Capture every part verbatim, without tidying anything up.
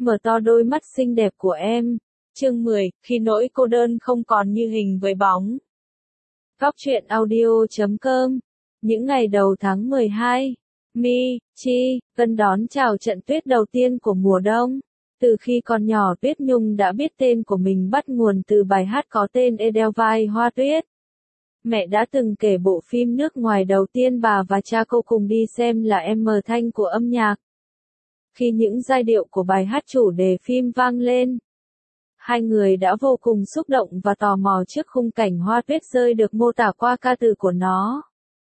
mở to đôi mắt xinh đẹp của em. Chương mười, khi nỗi cô đơn không còn như hình với bóng. Góc truyện audio chấm com. Những ngày đầu tháng mười hai, Mi, Chi, Vân đón chào trận tuyết đầu tiên của mùa đông. Từ khi còn nhỏ Tuyết Nhung đã biết tên của mình bắt nguồn từ bài hát có tên Edelweiss Hoa Tuyết. Mẹ đã từng kể bộ phim nước ngoài đầu tiên bà và cha cô cùng đi xem là Em Mờ Thanh của âm nhạc. Khi những giai điệu của bài hát chủ đề phim vang lên, hai người đã vô cùng xúc động và tò mò trước khung cảnh hoa tuyết rơi được mô tả qua ca từ của nó.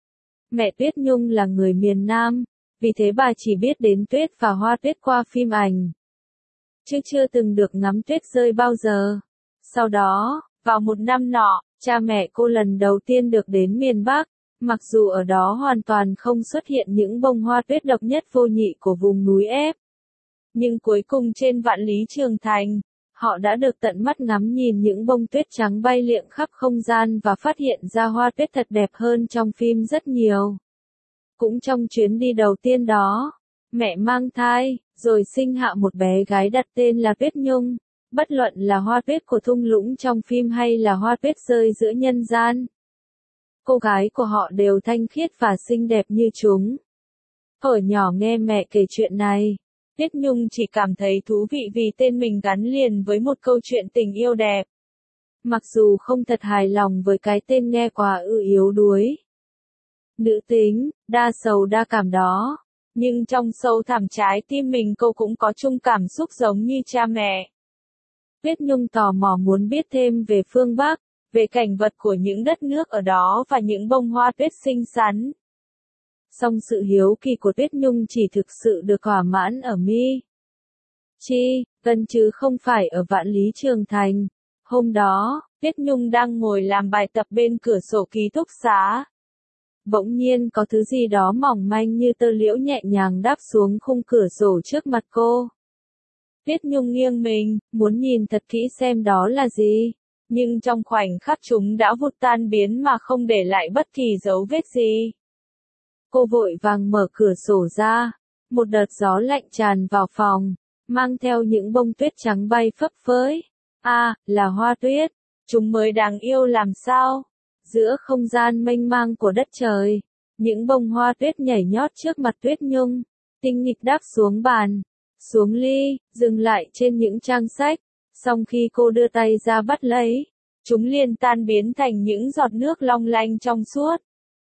Mẹ Tuyết Nhung là người miền Nam, vì thế bà chỉ biết đến tuyết và hoa tuyết qua phim ảnh, chứ chưa từng được ngắm tuyết rơi bao giờ. Sau đó, vào một năm nọ, cha mẹ cô lần đầu tiên được đến miền Bắc, mặc dù ở đó hoàn toàn không xuất hiện những bông hoa tuyết độc nhất vô nhị của vùng núi ép. Nhưng cuối cùng trên Vạn Lý Trường Thành, họ đã được tận mắt ngắm nhìn những bông tuyết trắng bay liệng khắp không gian và phát hiện ra hoa tuyết thật đẹp hơn trong phim rất nhiều. Cũng trong chuyến đi đầu tiên đó, mẹ mang thai, rồi sinh hạ một bé gái đặt tên là Tuyết Nhung. Bất luận là hoa tuyết của thung lũng trong phim hay là hoa tuyết rơi giữa nhân gian, cô gái của họ đều thanh khiết và xinh đẹp như chúng. Ở nhỏ nghe mẹ kể chuyện này, Tuyết Nhung chỉ cảm thấy thú vị vì tên mình gắn liền với một câu chuyện tình yêu đẹp. Mặc dù không thật hài lòng với cái tên nghe quá ư yếu đuối, nữ tính, đa sầu đa cảm đó, nhưng trong sâu thẳm trái tim mình cô cũng có chung cảm xúc giống như cha mẹ. Tuyết Nhung tò mò muốn biết thêm về phương Bắc, về cảnh vật của những đất nước ở đó và những bông hoa tuyết xinh xắn. Song sự hiếu kỳ của Tuyết Nhung chỉ thực sự được thỏa mãn ở Mi, Chi, Vân chứ không phải ở Vạn Lý Trường Thành. Hôm đó, Tuyết Nhung đang ngồi làm bài tập bên cửa sổ ký túc xá. Bỗng nhiên có thứ gì đó mỏng manh như tơ liễu nhẹ nhàng đáp xuống khung cửa sổ trước mặt cô. Tuyết Nhung nghiêng mình, muốn nhìn thật kỹ xem đó là gì, nhưng trong khoảnh khắc chúng đã vụt tan biến mà không để lại bất kỳ dấu vết gì. Cô vội vàng mở cửa sổ ra, một đợt gió lạnh tràn vào phòng, mang theo những bông tuyết trắng bay phấp phới. À, là hoa tuyết, chúng mới đáng yêu làm sao. Giữa không gian mênh mang của đất trời, những bông hoa tuyết nhảy nhót trước mặt Tuyết Nhung, tinh nghịch đáp xuống bàn, xuống ly, dừng lại trên những trang sách. Xong khi cô đưa tay ra bắt lấy, chúng liền tan biến thành những giọt nước long lanh trong suốt.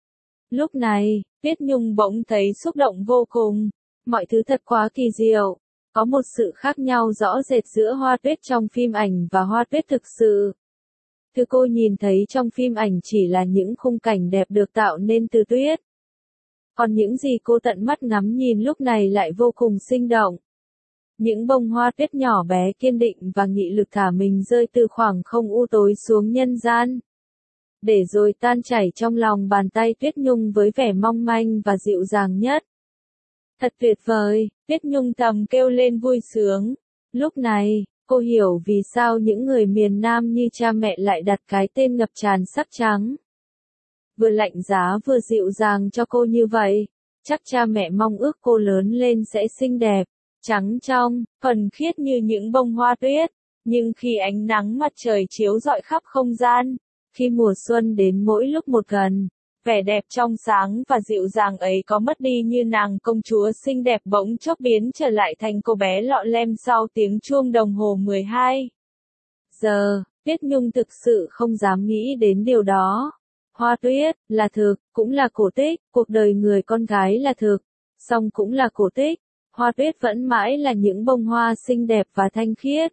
Lúc này, Tuyết Nhung bỗng thấy xúc động vô cùng. Mọi thứ thật quá kỳ diệu. Có một sự khác nhau rõ rệt giữa hoa tuyết trong phim ảnh và hoa tuyết thực sự. Thứ cô nhìn thấy trong phim ảnh chỉ là những khung cảnh đẹp được tạo nên từ tuyết. Còn những gì cô tận mắt ngắm nhìn lúc này lại vô cùng sinh động. Những bông hoa tuyết nhỏ bé kiên định và nghị lực thả mình rơi từ khoảng không u tối xuống nhân gian, để rồi tan chảy trong lòng bàn tay Tuyết Nhung với vẻ mong manh và dịu dàng nhất. Thật tuyệt vời, Tuyết Nhung thầm kêu lên vui sướng. Lúc này, cô hiểu vì sao những người miền Nam như cha mẹ lại đặt cái tên ngập tràn sắc trắng. Vừa lạnh giá vừa dịu dàng cho cô như vậy, chắc cha mẹ mong ước cô lớn lên sẽ xinh đẹp, trắng trong, thuần khiết như những bông hoa tuyết. Nhưng khi ánh nắng mặt trời chiếu rọi khắp không gian, khi mùa xuân đến mỗi lúc một gần, vẻ đẹp trong sáng và dịu dàng ấy có mất đi như nàng công chúa xinh đẹp bỗng chốc biến trở lại thành cô bé lọ lem sau tiếng chuông đồng hồ mười hai giờ. Tuyết Nhung thực sự không dám nghĩ đến điều đó. Hoa tuyết là thực, cũng là cổ tích, cuộc đời người con gái là thực, song cũng là cổ tích. Hoa tuyết vẫn mãi là những bông hoa xinh đẹp và thanh khiết.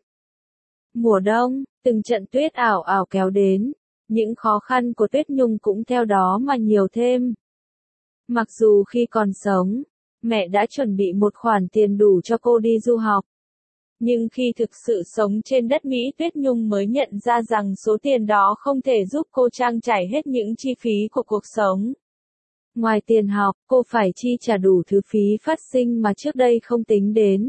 Mùa đông, từng trận tuyết ảo ảo kéo đến, những khó khăn của Tuyết Nhung cũng theo đó mà nhiều thêm. Mặc dù khi còn sống, mẹ đã chuẩn bị một khoản tiền đủ cho cô đi du học. Nhưng khi thực sự sống trên đất Mỹ, Tuyết Nhung mới nhận ra rằng số tiền đó không thể giúp cô trang trải hết những chi phí của cuộc sống. Ngoài tiền học, cô phải chi trả đủ thứ phí phát sinh mà trước đây không tính đến.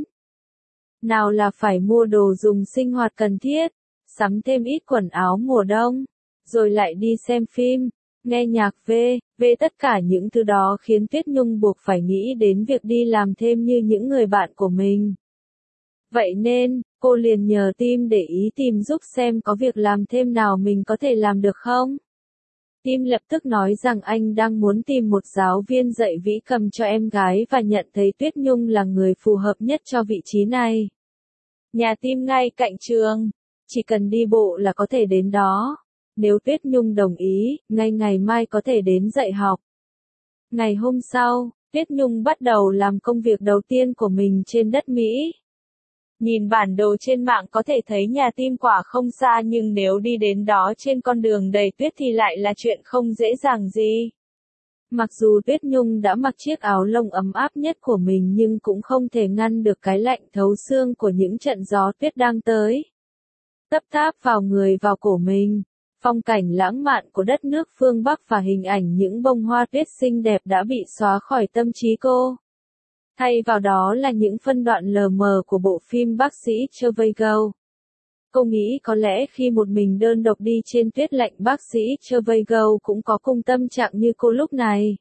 Nào là phải mua đồ dùng sinh hoạt cần thiết, sắm thêm ít quần áo mùa đông, rồi lại đi xem phim, nghe nhạc về, về tất cả những thứ đó khiến Tuyết Nhung buộc phải nghĩ đến việc đi làm thêm như những người bạn của mình. Vậy nên, cô liền nhờ Tim để ý tìm giúp xem có việc làm thêm nào mình có thể làm được không. Tim lập tức nói rằng anh đang muốn tìm một giáo viên dạy vĩ cầm cho em gái và nhận thấy Tuyết Nhung là người phù hợp nhất cho vị trí này. Nhà Tim ngay cạnh trường, chỉ cần đi bộ là có thể đến đó. Nếu Tuyết Nhung đồng ý, ngay ngày mai có thể đến dạy học. Ngày hôm sau, Tuyết Nhung bắt đầu làm công việc đầu tiên của mình trên đất Mỹ. Nhìn bản đồ trên mạng có thể thấy nhà Tim quả không xa, nhưng nếu đi đến đó trên con đường đầy tuyết thì lại là chuyện không dễ dàng gì. Mặc dù Tuyết Nhung đã mặc chiếc áo lông ấm áp nhất của mình nhưng cũng không thể ngăn được cái lạnh thấu xương của những trận gió tuyết đang tới. Tấp táp vào người vào cổ mình, phong cảnh lãng mạn của đất nước phương Bắc và hình ảnh những bông hoa tuyết xinh đẹp đã bị xóa khỏi tâm trí cô. Thay vào đó là những phân đoạn lờ mờ của bộ phim Bác sĩ Zhivago. Cô nghĩ có lẽ khi một mình đơn độc đi trên tuyết lạnh, bác sĩ Zhivago cũng có cùng tâm trạng như cô lúc này.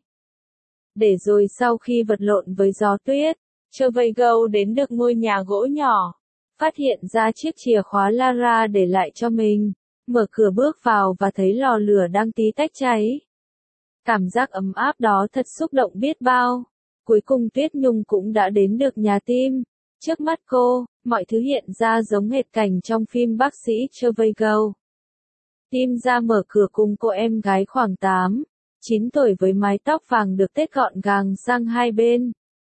Để rồi sau khi vật lộn với gió tuyết, Zhivago đến được ngôi nhà gỗ nhỏ, phát hiện ra chiếc chìa khóa Lara để lại cho mình, mở cửa bước vào và thấy lò lửa đang tí tách cháy. Cảm giác ấm áp đó thật xúc động biết bao. Cuối cùng Tuyết Nhung cũng đã đến được nhà Tim. Trước mắt cô, mọi thứ hiện ra giống hệt cảnh trong phim Bác sĩ Zhivago. Tim ra mở cửa cùng cô em gái khoảng tám, chín tuổi với mái tóc vàng được tết gọn gàng sang hai bên.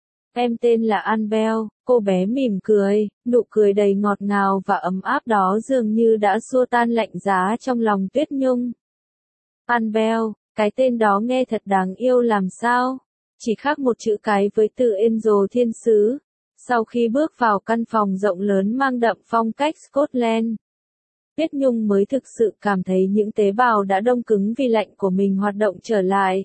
Em tên là Annabelle, cô bé mỉm cười, nụ cười đầy ngọt ngào và ấm áp đó dường như đã xua tan lạnh giá trong lòng Tuyết Nhung. Annabelle, cái tên đó nghe thật đáng yêu làm sao? Chỉ khác một chữ cái với từ Angel thiên sứ. Sau khi bước vào căn phòng rộng lớn mang đậm phong cách Scotland, Tuyết Nhung mới thực sự cảm thấy những tế bào đã đông cứng vì lạnh của mình hoạt động trở lại.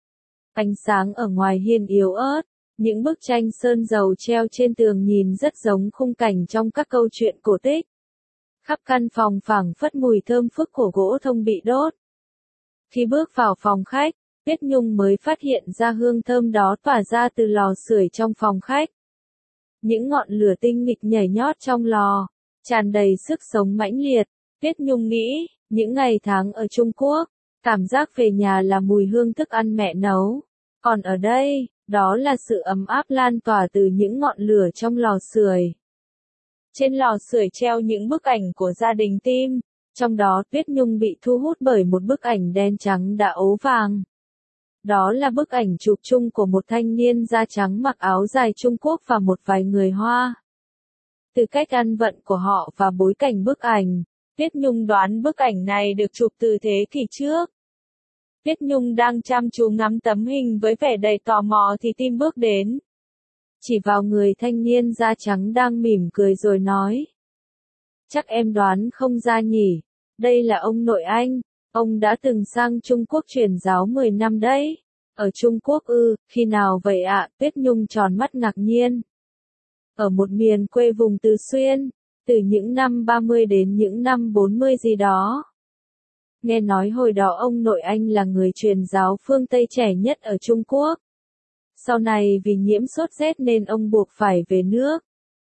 Ánh sáng ở ngoài hiên yếu ớt, những bức tranh sơn dầu treo trên tường nhìn rất giống khung cảnh trong các câu chuyện cổ tích. Khắp căn phòng phảng phất mùi thơm phức của gỗ thông bị đốt. Khi bước vào phòng khách, Tuyết Nhung mới phát hiện ra hương thơm đó tỏa ra từ lò sưởi trong phòng khách. Những ngọn lửa tinh nghịch nhảy nhót trong lò, tràn đầy sức sống mãnh liệt. Tuyết Nhung nghĩ, những ngày tháng ở Trung Quốc, cảm giác về nhà là mùi hương thức ăn mẹ nấu. Còn ở đây, đó là sự ấm áp lan tỏa từ những ngọn lửa trong lò sưởi. Trên lò sưởi treo những bức ảnh của gia đình Tim, trong đó Tuyết Nhung bị thu hút bởi một bức ảnh đen trắng đã ố vàng. Đó là bức ảnh chụp chung của một thanh niên da trắng mặc áo dài Trung Quốc và một vài người Hoa. Từ cách ăn vận của họ và bối cảnh bức ảnh, Tuyết Nhung đoán bức ảnh này được chụp từ thế kỷ trước. Tuyết Nhung đang chăm chú ngắm tấm hình với vẻ đầy tò mò thì Tim bước đến. Chỉ vào người thanh niên da trắng đang mỉm cười rồi nói. Chắc em đoán không ra nhỉ, đây là ông nội anh. Ông đã từng sang Trung Quốc truyền giáo mười năm đấy. Ở Trung Quốc ư, khi nào vậy ạ? Tuyết Nhung tròn mắt ngạc nhiên. Ở một miền quê vùng Từ Xuyên, từ những năm ba mươi đến những năm bốn mươi gì đó. Nghe nói hồi đó ông nội anh là người truyền giáo phương Tây trẻ nhất ở Trung Quốc. Sau này vì nhiễm sốt rét nên ông buộc phải về nước.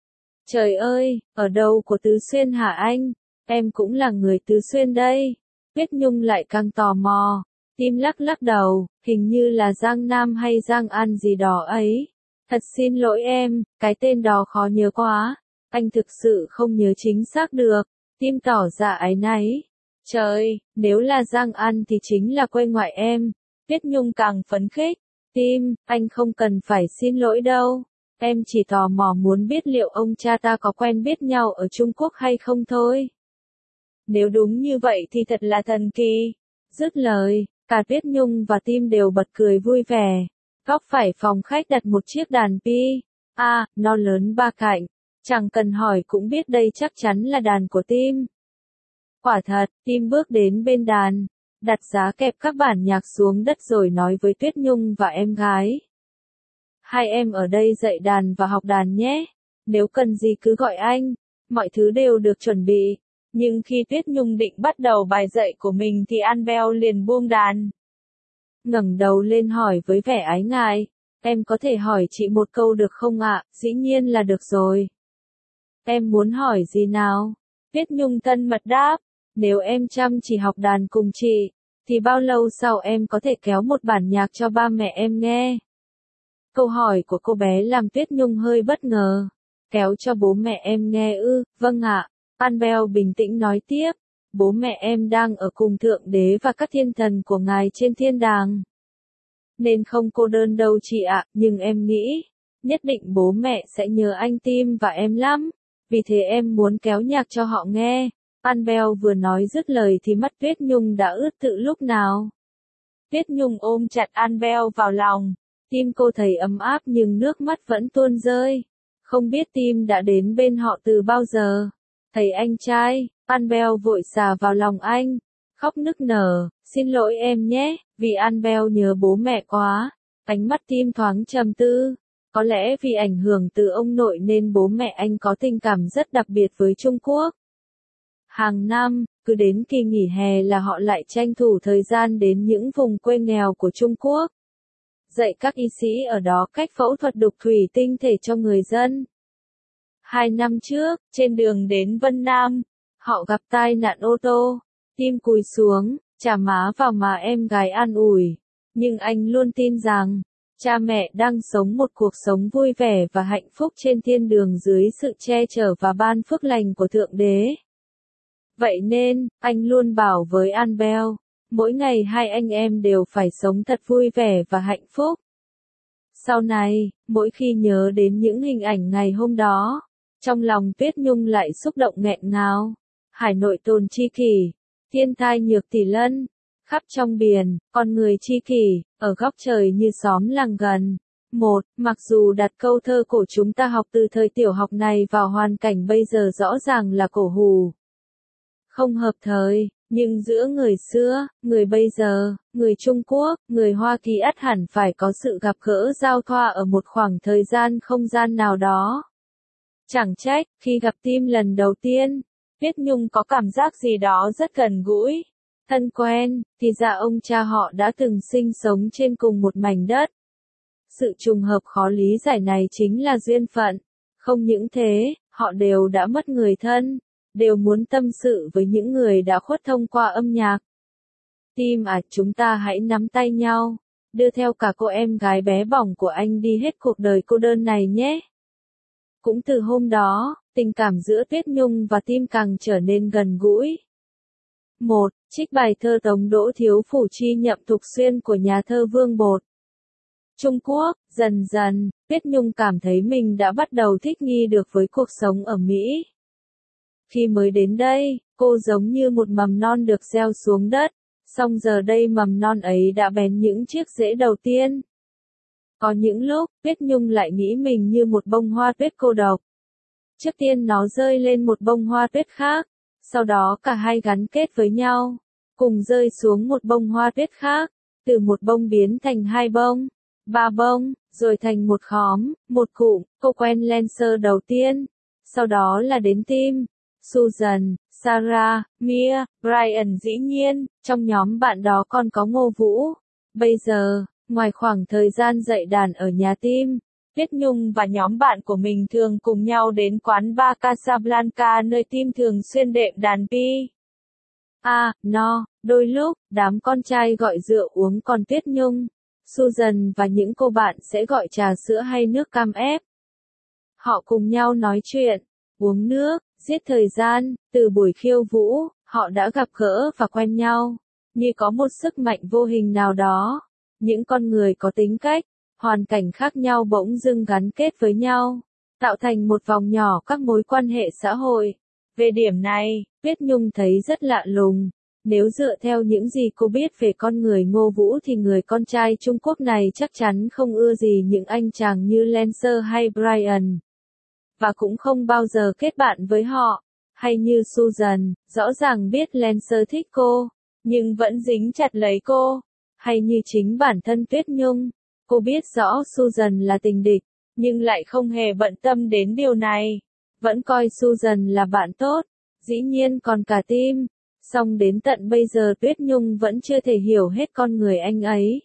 Trời ơi, ở đâu của Tứ Xuyên hả anh? Em cũng là người Tứ Xuyên đây. Tuyết Nhung lại càng tò mò. Tim lắc lắc đầu, hình như là Giang Nam hay Giang An gì đó ấy. Thật xin lỗi em, cái tên đó khó nhớ quá. Anh thực sự không nhớ chính xác được. Tim tỏ ra áy náy. Trời, nếu là Giang An thì chính là quê ngoại em. Tuyết Nhung càng phấn khích. Tim, anh không cần phải xin lỗi đâu. Em chỉ tò mò muốn biết liệu ông cha ta có quen biết nhau ở Trung Quốc hay không thôi. Nếu đúng như vậy thì thật là thần kỳ. Dứt lời, cả Tuyết Nhung và Tim đều bật cười vui vẻ. Góc phải phòng khách đặt một chiếc đàn pi. À, nó lớn ba cạnh. Chẳng cần hỏi cũng biết đây chắc chắn là đàn của Tim. Quả thật, Tim bước đến bên đàn, đặt giá kẹp các bản nhạc xuống đất rồi nói với Tuyết Nhung và em gái. Hai em ở đây dạy đàn và học đàn nhé. Nếu cần gì cứ gọi anh. Mọi thứ đều được chuẩn bị. Nhưng khi Tuyết Nhung định bắt đầu bài dạy của mình thì Annabelle liền buông đàn. Ngẩng đầu lên hỏi với vẻ ái ngại. Em có thể hỏi chị một câu được không ạ? Dĩ nhiên là được rồi. Em muốn hỏi gì nào? Tuyết Nhung thân mật đáp. Nếu em chăm chỉ học đàn cùng chị, thì bao lâu sau em có thể kéo một bản nhạc cho ba mẹ em nghe? Câu hỏi của cô bé làm Tuyết Nhung hơi bất ngờ. Kéo cho bố mẹ em nghe ư? Vâng ạ. Annabelle bình tĩnh nói tiếp. Bố mẹ em đang ở cùng Thượng Đế và các thiên thần của Ngài trên thiên đàng. Nên không cô đơn đâu chị ạ, nhưng em nghĩ, nhất định bố mẹ sẽ nhớ anh Tim và em lắm. Vì thế em muốn kéo nhạc cho họ nghe. Annabelle vừa nói dứt lời thì mắt Tuyết Nhung đã ướt từ lúc nào. Tuyết Nhung ôm chặt Annabelle vào lòng. Tim cô thấy ấm áp nhưng nước mắt vẫn tuôn rơi. Không biết Tim đã đến bên họ từ bao giờ. Thấy anh trai, Annabelle vội xà vào lòng anh. Khóc nức nở, xin lỗi em nhé, vì Annabelle nhớ bố mẹ quá. Ánh mắt Tim thoáng trầm tư. Có lẽ vì ảnh hưởng từ ông nội nên bố mẹ anh có tình cảm rất đặc biệt với Trung Quốc. Hàng năm, cứ đến kỳ nghỉ hè là họ lại tranh thủ thời gian đến những vùng quê nghèo của Trung Quốc. Dạy các y sĩ ở đó cách phẫu thuật đục thủy tinh thể cho người dân. Hai năm trước, trên đường đến Vân Nam, họ gặp tai nạn ô tô. Tim cúi xuống, chà má vào má em gái an ủi. Nhưng anh luôn tin rằng, cha mẹ đang sống một cuộc sống vui vẻ và hạnh phúc trên thiên đường dưới sự che chở và ban phước lành của Thượng Đế. Vậy nên, anh luôn bảo với Annabelle, mỗi ngày hai anh em đều phải sống thật vui vẻ và hạnh phúc. Sau này, mỗi khi nhớ đến những hình ảnh ngày hôm đó, trong lòng Tuyết Nhung lại xúc động nghẹn ngào. Hải nội tồn chi kỷ, thiên thai nhược tỷ lân, khắp trong biển, con người chi kỷ, ở góc trời như xóm làng gần. Một, mặc dù đặt câu thơ cổ chúng ta học từ thời tiểu học này vào hoàn cảnh bây giờ rõ ràng là cổ hủ. Không hợp thời, nhưng giữa người xưa, người bây giờ, người Trung Quốc, người Hoa Kỳ ắt hẳn phải có sự gặp gỡ giao thoa ở một khoảng thời gian không gian nào đó. Chẳng trách, khi gặp Tim lần đầu tiên, Tuyết Nhung có cảm giác gì đó rất gần gũi, thân quen, thì ra ông cha họ đã từng sinh sống trên cùng một mảnh đất. Sự trùng hợp khó lý giải này chính là duyên phận. Không những thế, họ đều đã mất người thân, đều muốn tâm sự với những người đã khuất thông qua âm nhạc. Tim à, chúng ta hãy nắm tay nhau, đưa theo cả cô em gái bé bỏng của anh đi hết cuộc đời cô đơn này nhé. Cũng từ hôm đó, tình cảm giữa Tuyết Nhung và Tim càng trở nên gần gũi. Một, trích bài thơ Tống Đỗ Thiếu Phủ Chi Nhậm Thục Xuyên của nhà thơ Vương Bột. Trung Quốc, dần dần, Tuyết Nhung cảm thấy mình đã bắt đầu thích nghi được với cuộc sống ở Mỹ. Khi mới đến đây, cô giống như một mầm non được gieo xuống đất, song giờ đây mầm non ấy đã bén những chiếc rễ đầu tiên. Có những lúc, Tuyết Nhung lại nghĩ mình như một bông hoa tuyết cô độc. Trước tiên nó rơi lên một bông hoa tuyết khác, sau đó cả hai gắn kết với nhau, cùng rơi xuống một bông hoa tuyết khác, từ một bông biến thành hai bông, ba bông, rồi thành một khóm, một cụm. Cô quen Lancer đầu tiên, sau đó là đến Tim, Susan, Sarah, Mia, Brian dĩ nhiên, trong nhóm bạn đó còn có Ngô Vũ. Bây giờ, ngoài khoảng thời gian dạy đàn ở nhà Tim, Tuyết Nhung và nhóm bạn của mình thường cùng nhau đến quán bar Casablanca nơi Tim thường xuyên đệm đàn pi. À, no, đôi lúc, đám con trai gọi rượu uống còn Tuyết Nhung, Susan và những cô bạn sẽ gọi trà sữa hay nước cam ép. Họ cùng nhau nói chuyện, uống nước, giết thời gian. Từ buổi khiêu vũ, họ đã gặp gỡ và quen nhau, như có một sức mạnh vô hình nào đó. Những con người có tính cách, hoàn cảnh khác nhau bỗng dưng gắn kết với nhau, tạo thành một vòng nhỏ các mối quan hệ xã hội. Về điểm này, Tuyết Nhung thấy rất lạ lùng. Nếu dựa theo những gì cô biết về con người Ngô Vũ thì người con trai Trung Quốc này chắc chắn không ưa gì những anh chàng như Lancer hay Brian. Và cũng không bao giờ kết bạn với họ. Hay như Susan, rõ ràng biết Lancer thích cô, nhưng vẫn dính chặt lấy cô. Hay như chính bản thân Tuyết Nhung, cô biết rõ Susan là tình địch, nhưng lại không hề bận tâm đến điều này. Vẫn coi Susan là bạn tốt, dĩ nhiên còn cả Tim. Song đến tận bây giờ Tuyết Nhung vẫn chưa thể hiểu hết con người anh ấy.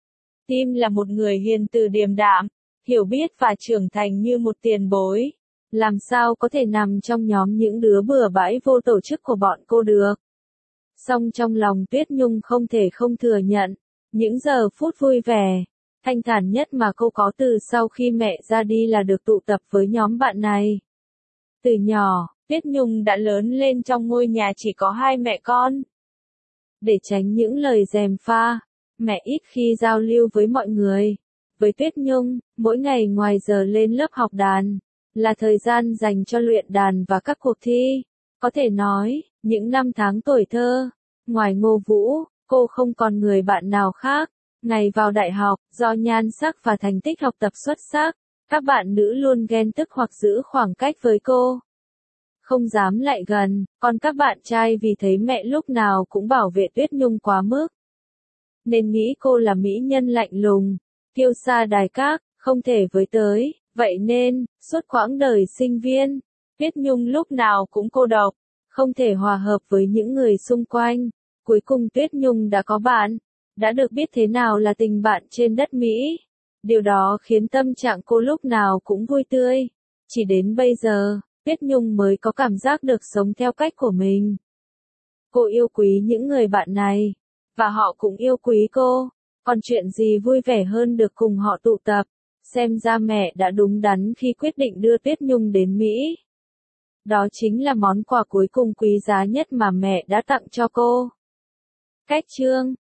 Tim là một người hiền từ điềm đạm, hiểu biết và trưởng thành như một tiền bối. làm sao có thể nằm trong nhóm những đứa bừa bãi vô tổ chức của bọn cô được. Song trong lòng Tuyết Nhung không thể không thừa nhận, những giờ phút vui vẻ, thanh thản nhất mà cô có từ sau khi mẹ ra đi là được tụ tập với nhóm bạn này. Từ nhỏ, Tuyết Nhung đã lớn lên trong ngôi nhà chỉ có hai mẹ con. Để tránh những lời gièm pha, mẹ ít khi giao lưu với mọi người. Với Tuyết Nhung, mỗi ngày ngoài giờ lên lớp học đàn, là thời gian dành cho luyện đàn và các cuộc thi. Có thể nói, những năm tháng tuổi thơ, ngoài Ngô Vũ, cô không còn người bạn nào khác. Ngày vào đại học, do nhan sắc và thành tích học tập xuất sắc, các bạn nữ luôn ghen tức hoặc giữ khoảng cách với cô. Không dám lại gần, còn các bạn trai vì thấy mẹ lúc nào cũng bảo vệ Tuyết Nhung quá mức. Nên nghĩ cô là mỹ nhân lạnh lùng, kiêu sa đài các, không thể với tới, vậy nên, suốt quãng đời sinh viên, Tuyết Nhung lúc nào cũng cô độc, không thể hòa hợp với những người xung quanh. Cuối cùng Tuyết Nhung đã có bạn, đã được biết thế nào là tình bạn trên đất Mỹ. Điều đó khiến tâm trạng cô lúc nào cũng vui tươi. Chỉ đến bây giờ, Tuyết Nhung mới có cảm giác được sống theo cách của mình. Cô yêu quý những người bạn này, và họ cũng yêu quý cô. Còn chuyện gì vui vẻ hơn được cùng họ tụ tập. Xem ra mẹ đã đúng đắn khi quyết định đưa Tuyết Nhung đến Mỹ. Đó chính là món quà cuối cùng quý giá nhất mà mẹ đã tặng cho cô. Cách chương